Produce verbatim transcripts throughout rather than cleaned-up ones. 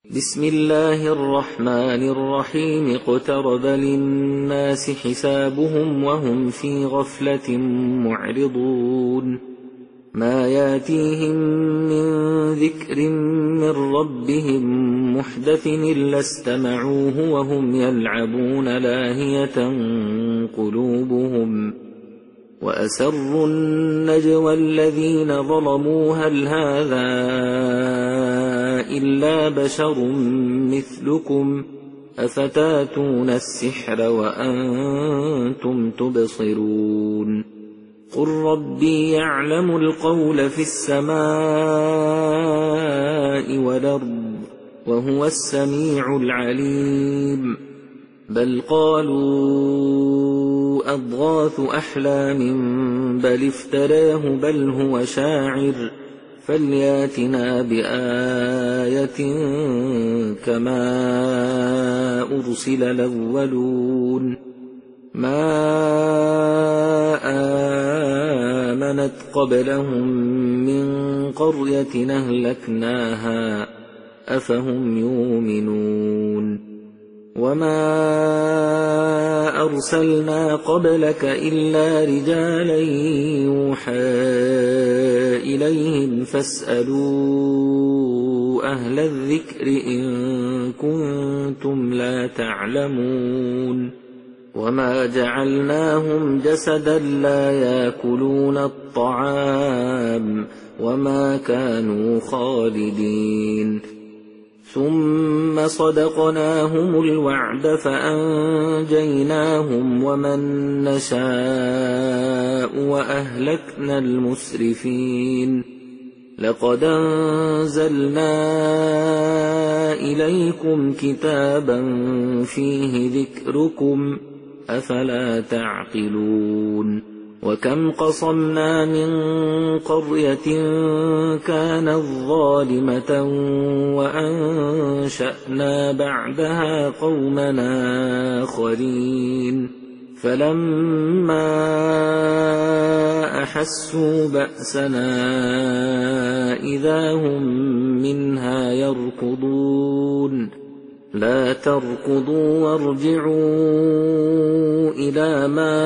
بسم الله الرحمن الرحيم اقترب للناس حسابهم وهم في غفلة معرضون ما ياتيهم من ذكر من ربهم محدث إلا استمعوه وهم يلعبون لاهية قلوبهم وأسروا النجوى الذين ظلموا هل هذا إلا بشر مثلكم أفتاتون السحر وأنتم تبصرون قل ربي يعلم القول في السماء والأرض وهو السميع العليم بل قالوا أضغاث أحلام بل افتراه بل هو شاعر فلياتنا بآية كما أرسل الأولون ما آمنت قبلهم من قرية أهلكناها أفهم يؤمنون وما أرسلنا قبلك إلا رجالا يوحى إليهم فاسألوا أهل الذكر إن كنتم لا تعلمون وما جعلناهم جسدا لا يأكلون الطعام وما كانوا خالدين ثم صدقناهم الوعد فأنجيناهم ومن نشاء وأهلكنا المسرفين لقد أنزلنا إليكم كتابا فيه ذكركم أفلا تعقلون وكم قصمنا من قرية كانت ظالمة وأنشأنا بعدها قومنا آخرين فلما أحسوا بأسنا إذا هم منها يركضون لا تركضوا وارجعوا إلى ما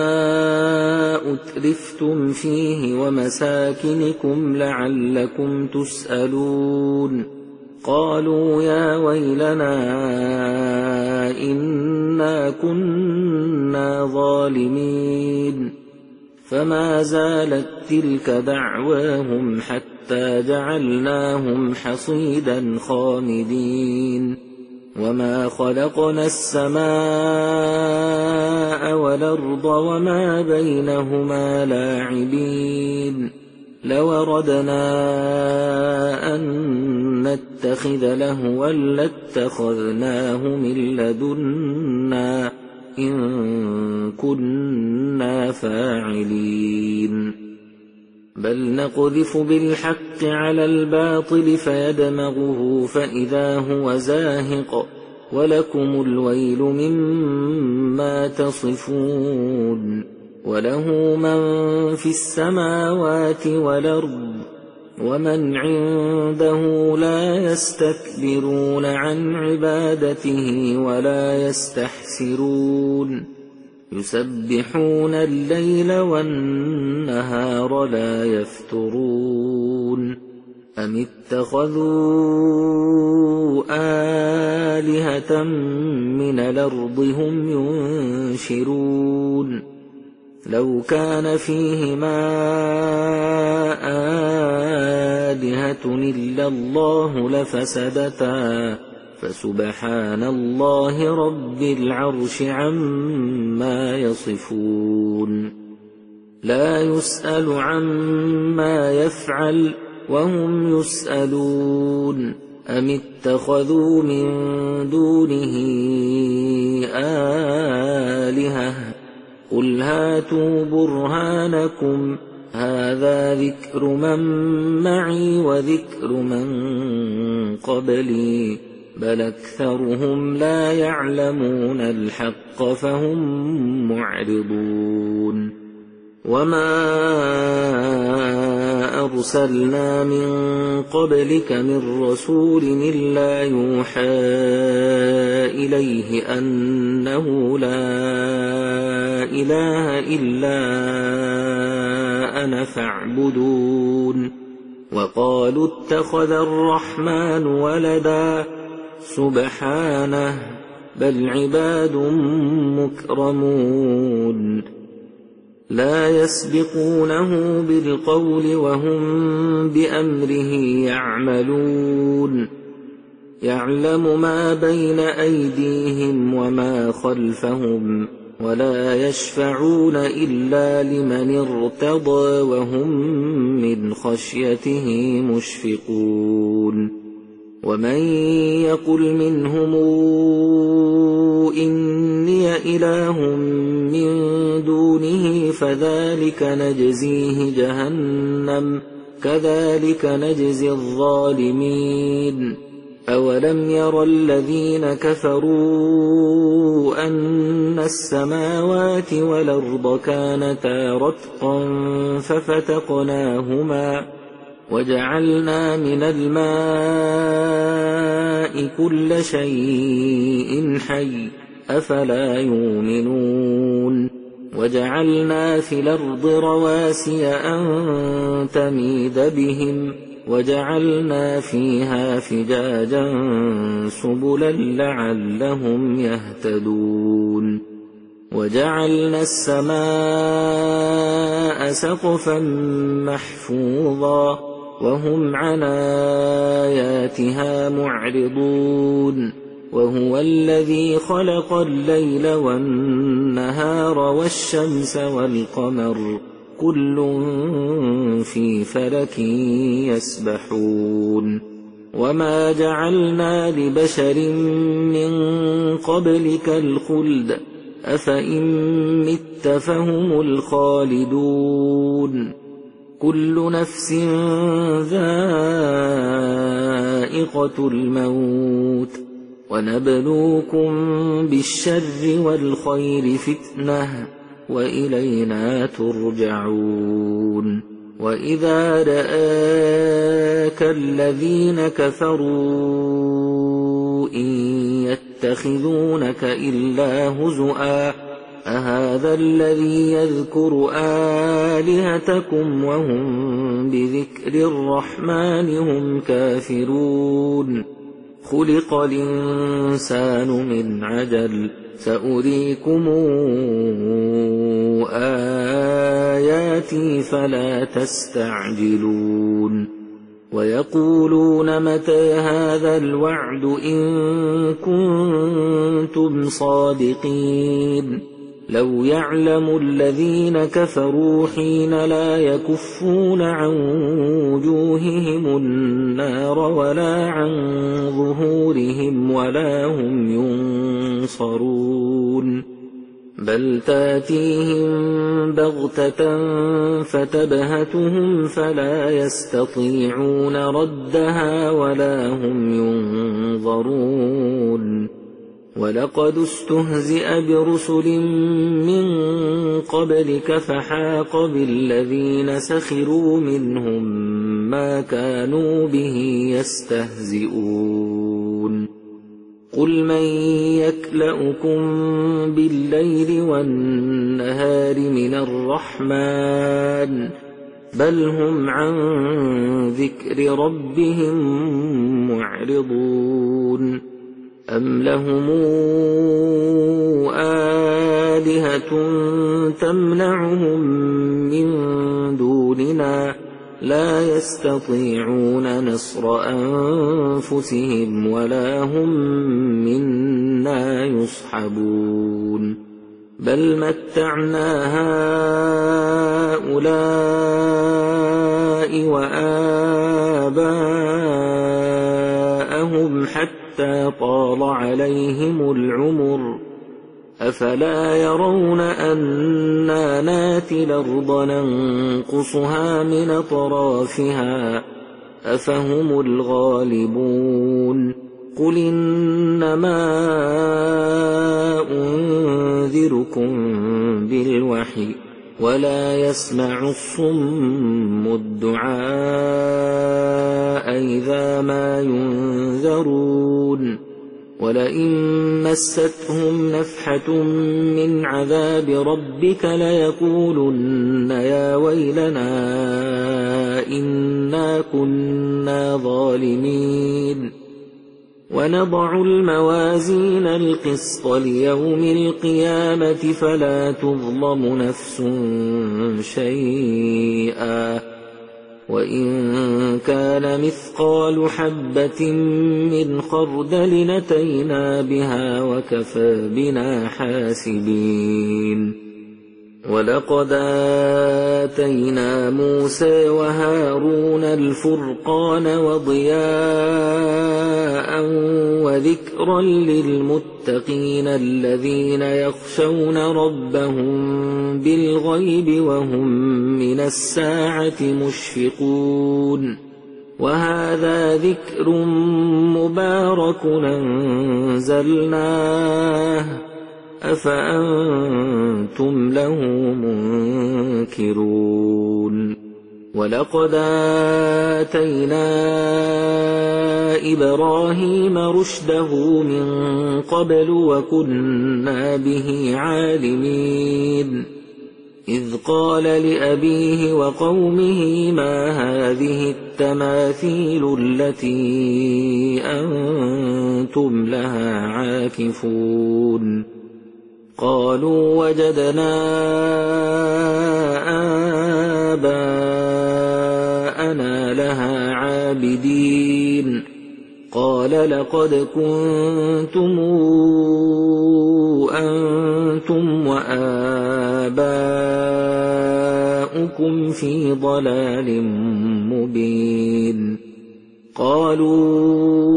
أترفتم فيه ومساكنكم لعلكم تسألون قالوا يا ويلنا إنا كنا ظالمين فما زالت تلك دعواهم حتى جعلناهم حصيدا خامدين وما خلقنا السماء والأرض وما بينهما لاعبين لو أردنا أن نتخذ لهوا لاتخذناه من لدنا إن كنا فاعلين بل نقذف بالحق على الباطل فيدمغه فإذا هو زاهق ولكم الويل مما تصفون وله من في السماوات والأرض ومن عنده لا يستكبرون عن عبادته ولا يستحسرون يسبحون الليل والنهار لا يفترون أم اتخذوا آلهة من الأرض هم ينشرون لو كان فيهما آلهة إلا الله لفسدتا فسبحان الله رب العرش عما يصفون لا يسأل عما يفعل وهم يسألون أم اتخذوا من دونه آلهة قل هاتوا برهانكم هذا ذكر من معي وذكر من قبلي بل أكثرهم لا يعلمون الحق فهم معرضون وما أرسلنا من قبلك من رسول إلا يوحى إليه أنه لا إله إلا أنا فاعبدون وقالوا اتخذ الرحمن ولدا سبحانه بل عباد مكرمون لا يسبقونه بالقول وهم بأمره يعملون يعلم ما بين أيديهم وما خلفهم ولا يشفعون إلا لمن ارتضى وهم من خشيته مشفقون ومن يقل منهم إني إله من دونه فذلك نجزيه جهنم كذلك نجزي الظالمين أولم ير الذين كفروا أن السماوات والأرض كانتا رتقا ففتقناهما وجعلنا من الماء كل شيء حي أفلا يؤمنون وجعلنا في الأرض رواسي أن تميد بهم وجعلنا فيها فجاجا سبلا لعلهم يهتدون وجعلنا السماء سقفا محفوظا وهم عن آياتها معرضون وهو الذي خلق الليل والنهار والشمس والقمر كل في فلك يسبحون وما جعلنا لبشر من قبلك الخلد أفإن مت فهم الخالدون كل نفس ذائقة الموت ونبلوكم بالشر والخير فتنة وإلينا ترجعون وإذا رآك الذين كفروا إن يتخذونك إلا هزؤا أهذا الذي يذكر آلهتكم وهم بذكر الرحمن هم كافرون خلق الإنسان من عجل سأريكم آياتي فلا تستعجلون ويقولون متى هذا الوعد إن كنتم صادقين لو يعلم الذين كفروا حين لا يكفون عن وجوههم النار ولا عن ظهورهم ولا هم ينصرون بل تاتيهم بغتة فتبهتهم فلا يستطيعون ردها ولا هم ينظرون ولقد استهزئ برسل من قبلك فحاق بالذين سخروا منهم ما كانوا به يستهزئون قل من يكلؤكم بالليل والنهار من الرحمن بل هم عن ذكر ربهم معرضون أم لهم آلهة تمنعهم من دوننا لا يستطيعون نصر أنفسهم ولا هم منا يصحبون بل متعنا هؤلاء وآباءهم حتى طال عليهم العمر أفلا يرون أنا ناتي الأرض ننقصها من أطرافها أفهم الغالبون قل إنما أنذركم بالوحي ولا يسمع الصم الدعاء إذا ما ينذرون ولئن مستهم نفحة من عذاب ربك ليقولن يا ويلنا إنا كنا ظالمين ونضع الموازين القسط ليوم القيامة فلا تظلم نفس شيئا وإن كان مثقال حبة من خردل أتينا بها وكفى بنا حاسبين ولقد آتينا موسى وهارون الفرقان وضياء وذكرا للمتقين الذين يخشون ربهم بالغيب وهم من الساعة مشفقون وهذا ذكر مبارك أنزلناه أفأنتم له منكرون ولقد آتينا إبراهيم رشده من قبل وكنا به عالمين إذ قال لأبيه وقومه ما هذه التماثيل التي أنتم لها عاكفون قالوا وجدنا آباءنا لها عابدين قال لقد كنتم أنتم وآباؤكم في ضلال مبين قالوا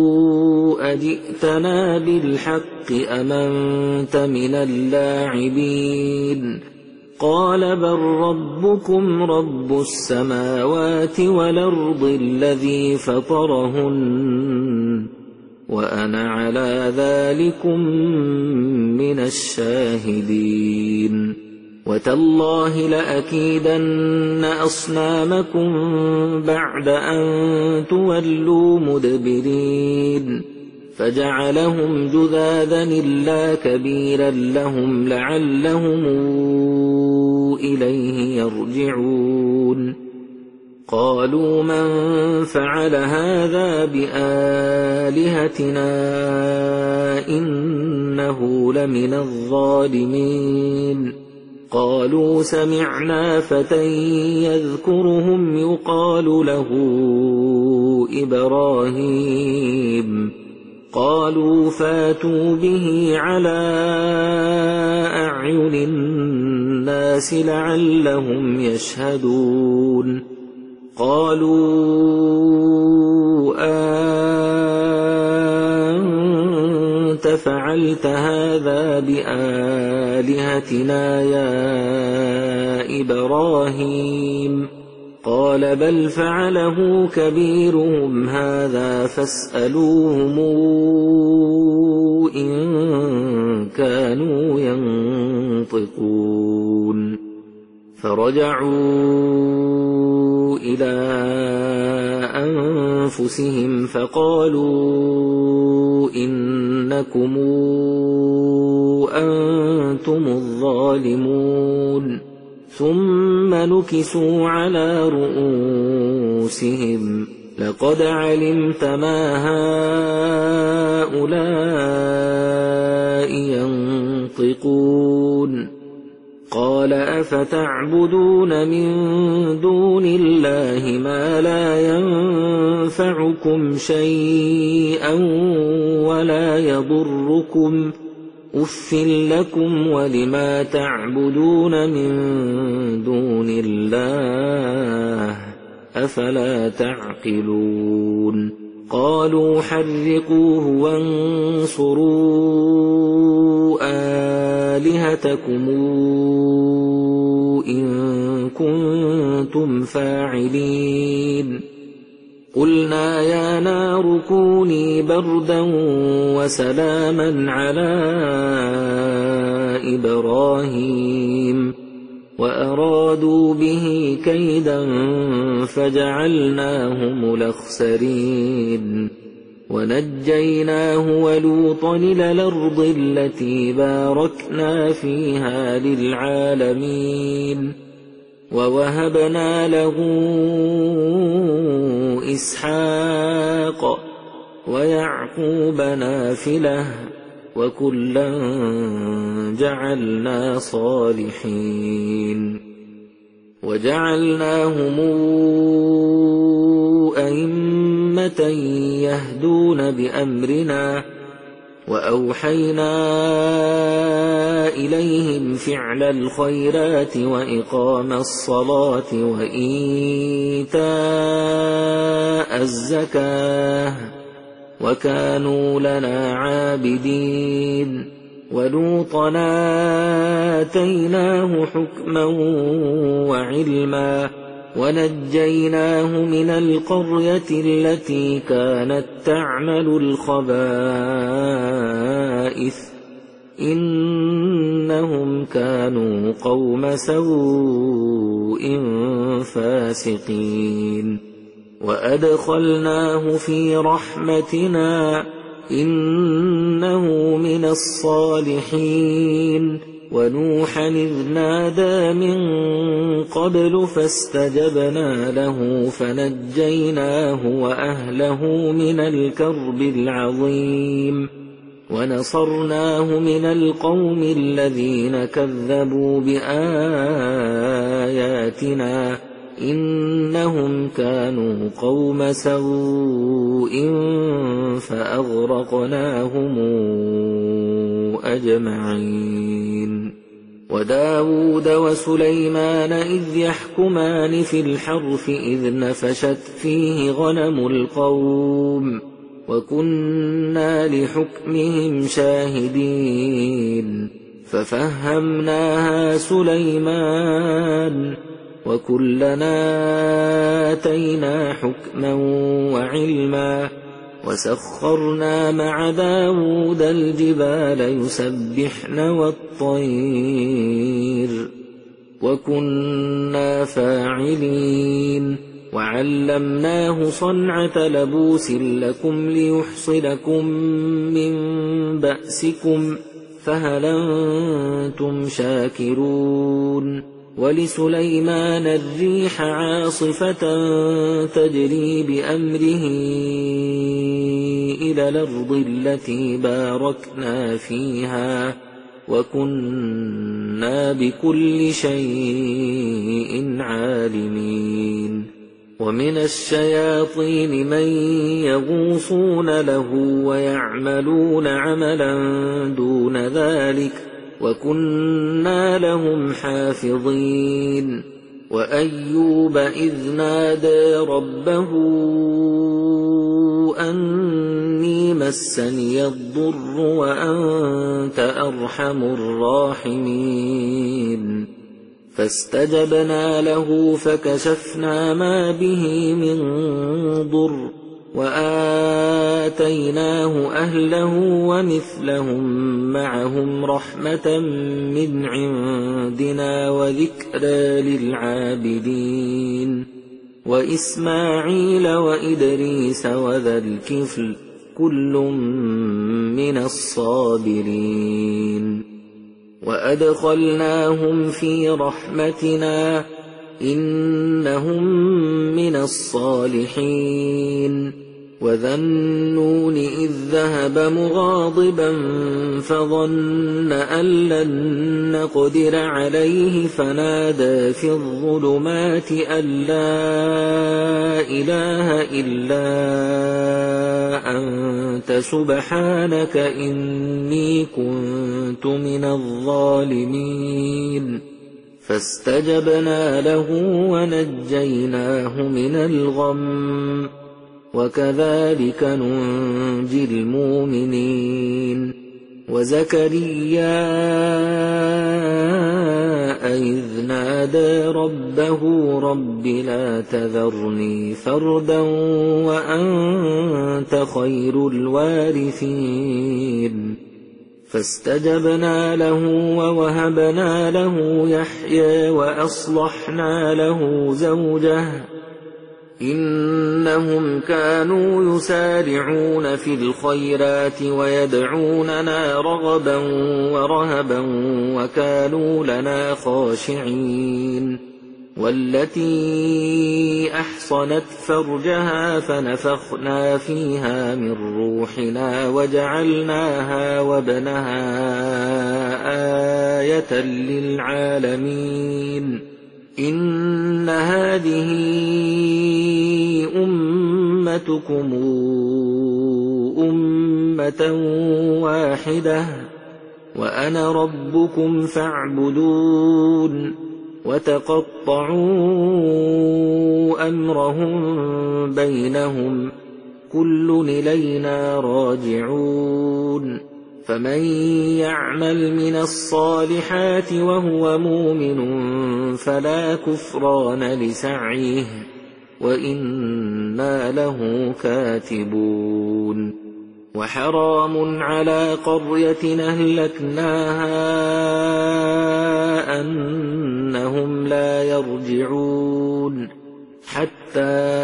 أجئتنا بالحق أم أنت من اللاعبين قال بل ربكم رب السماوات والأرض الذي فطرهن وأنا على ذلكم من الشاهدين وتالله لأكيدن أصنامكم بعد أن تولوا مدبرين فجعلهم جذاذا إلا كبيرا لهم لعلهم إليه يرجعون قالوا من فعل هذا بآلهتنا إنه لمن الظالمين قالوا سمعنا فتى يذكرهم يقال له إبراهيم قالوا فاتوا به على أعين الناس لعلهم يشهدون قالوا أنت فعلت هذا بآلهتنا يا إبراهيم قال بل فعله كبيرهم هذا فاسألوهم إن كانوا ينطقون فرجعوا إلى أنفسهم فقالوا إنكم أنتم الظالمون ثم نكسوا على رؤوسهم لقد علمت ما هؤلاء ينطقون قال أفتعبدون من دون الله ما لا ينفعكم شيئا ولا يضركم أف لكم ولما تعبدون من دون الله أفلا تعقلون قالوا حرقوه وانصروا آلهتكم إن كنتم فاعلين قلنا يا نار كوني بردا وسلاما على إبراهيم وأرادوا به كيدا فجعلناهم الأخسرين ونجيناه ولوطا إلى الأرض التي باركنا فيها للعالمين ووهبنا له إسحاق ويعقوب نافلة وكلا جعلنا صالحين وجعلناهم أئمة يهدون بأمرنا وأوحينا إليهم فعل الخيرات وإقام الصلاة وإيتاء الزكاة وكانوا لنا عابدين ولوطا آتيناه حكما وعلما ونجيناه من القرية التي كانت تعمل الخبائث إنهم كانوا قوم سوء فاسقين وأدخلناه في رحمتنا إنه من الصالحين ونوحا إذ نادى من قبل فاستجبنا له فنجيناه وأهله من الكرب العظيم ونصرناه من القوم الذين كذبوا بآياتنا إنهم كانوا قوم سوء فأغرقناهم أجمعين وداود وسليمان إذ يحكمان في الحرث إذ نفشت فيه غنم القوم وكنا لحكمهم شاهدين ففهمناها سليمان وكلنا آتينا حكما وعلما وسخرنا مع داود الجبال يسبحن والطير وكنا فاعلين وعلمناه صنعة لبوس لكم ليحصنكم من بأسكم فهل أنتم شاكرون ولسليمان الريح عاصفة تجري بأمره إلى الأرض التي باركنا فيها وكنا بكل شيء عالمين ومن الشياطين من يغوصون له ويعملون عملا دون ذلك وكنا لهم حافظين وأيوب إذ نادى ربه أني مسني الضر وأنت أرحم الراحمين فاستجبنا له فكشفنا ما به من ضر وآتيناه أهله ومثلهم معهم رحمة من عندنا وذكرى للعابدين وإسماعيل وإدريس وذا الكفل كل من الصابرين وأدخلناهم في رحمتنا إنهم من الصالحين وذا النون إذ ذهب مغاضبا فظن أن لن نقدر عليه فنادى في الظلمات أن لا إله إلا أنت سبحانك إني كنت من الظالمين فاستجبنا له ونجيناه من الغم وكذلك ننجي المؤمنين وزكريا إذ نادى ربه رب لا تذرني فردا وأنت خير الوارثين فاستجبنا له ووهبنا له يحيى وأصلحنا له زوجه إنهم كانوا يسارعون في الخيرات ويدعوننا رغبا ورهبا وكانوا لنا خاشعين والتي أحصنت فرجها فنفخنا فيها من روحنا وجعلناها وابنها آية للعالمين إن هذه أمتكم أمة واحدة وأنا ربكم فاعبدون وتقطعوا أمرهم بينهم كل إلينا راجعون فمن يعمل من الصالحات وهو مؤمن فلا كفران لسعيه وإنا له كاتبون وحرام على قرية أهلكناها أنهم لا يرجعون حتى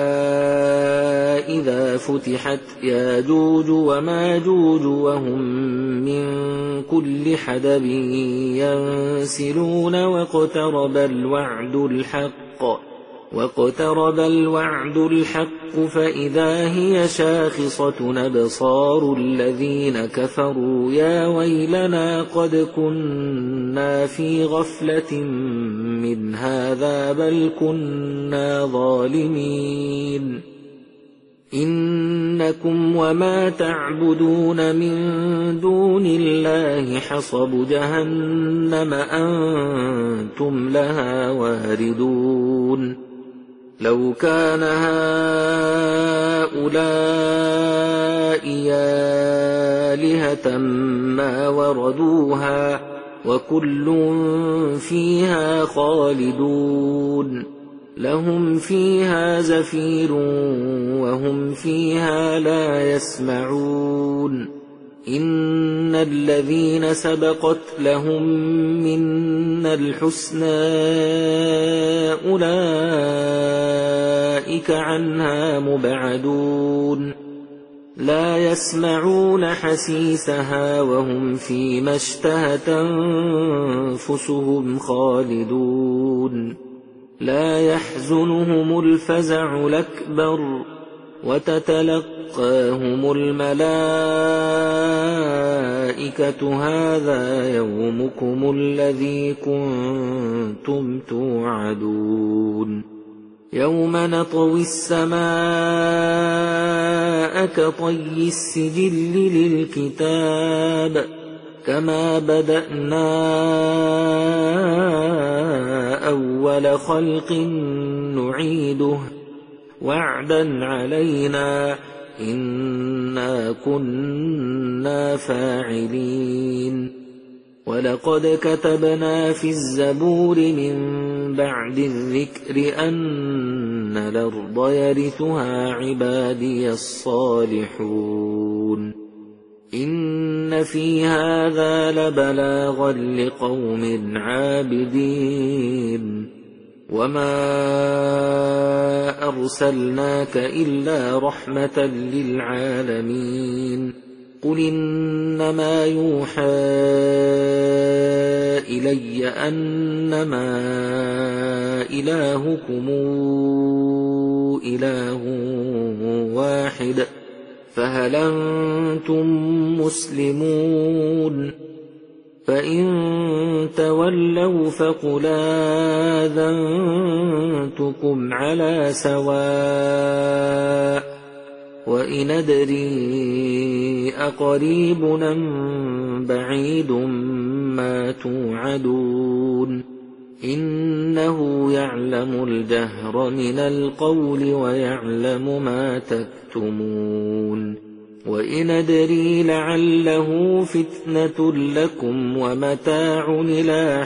إذا فتحت ياجوج وماجوج وهم من كل حدب ينسلون واقترب الوعد الحق واقترب الوعد الحق فإذا هي شاخصة أبصار الذين كفروا يا ويلنا قد كنا في غفلة من هذا بل كنا ظالمين إنكم وما تعبدون من دون الله حصب جهنم أنتم لها واردون لو كان هؤلاء آلهة ما وردوها وكل فيها خالدون لهم فيها زفير وهم فيها لا يسمعون إن الذين سبقت لهم منا الحسنى أولئك عنها مبعدون لا يسمعون حسيسها وهم فيما اشتهت أنفسهم خالدون لا يحزنهم الفزع الأكبر وتتلقاهم الملائكة هذا يومكم الذي كنتم توعدون يوم نطوي السماء كطي السجل للكتاب كما بدأنا أول خلق نعيده وعدا علينا إنا كنا فاعلين ولقد كتبنا في الزبور من بعد الذكر أن الأرض يرثها عبادي الصالحون إن في هذا لبلاغا لقوم عابدين وما أرسلناك إلا رحمة للعالمين قل إنما يوحى إلي أنما إلهكم إله واحد فهل أنتم مسلمون فإن تولوا فقل آذنتكم على سواء وإن أدري أقريب أم بعيد ما توعدون إنه يعلم الجهر من القول ويعلم ما تكتمون وإن أدري لعله فتنة لكم ومتاع إلى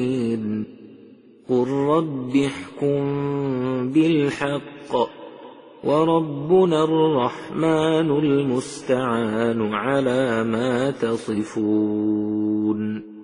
حين قل رب احكم بالحق وربنا الرحمن المستعان على ما تصفون.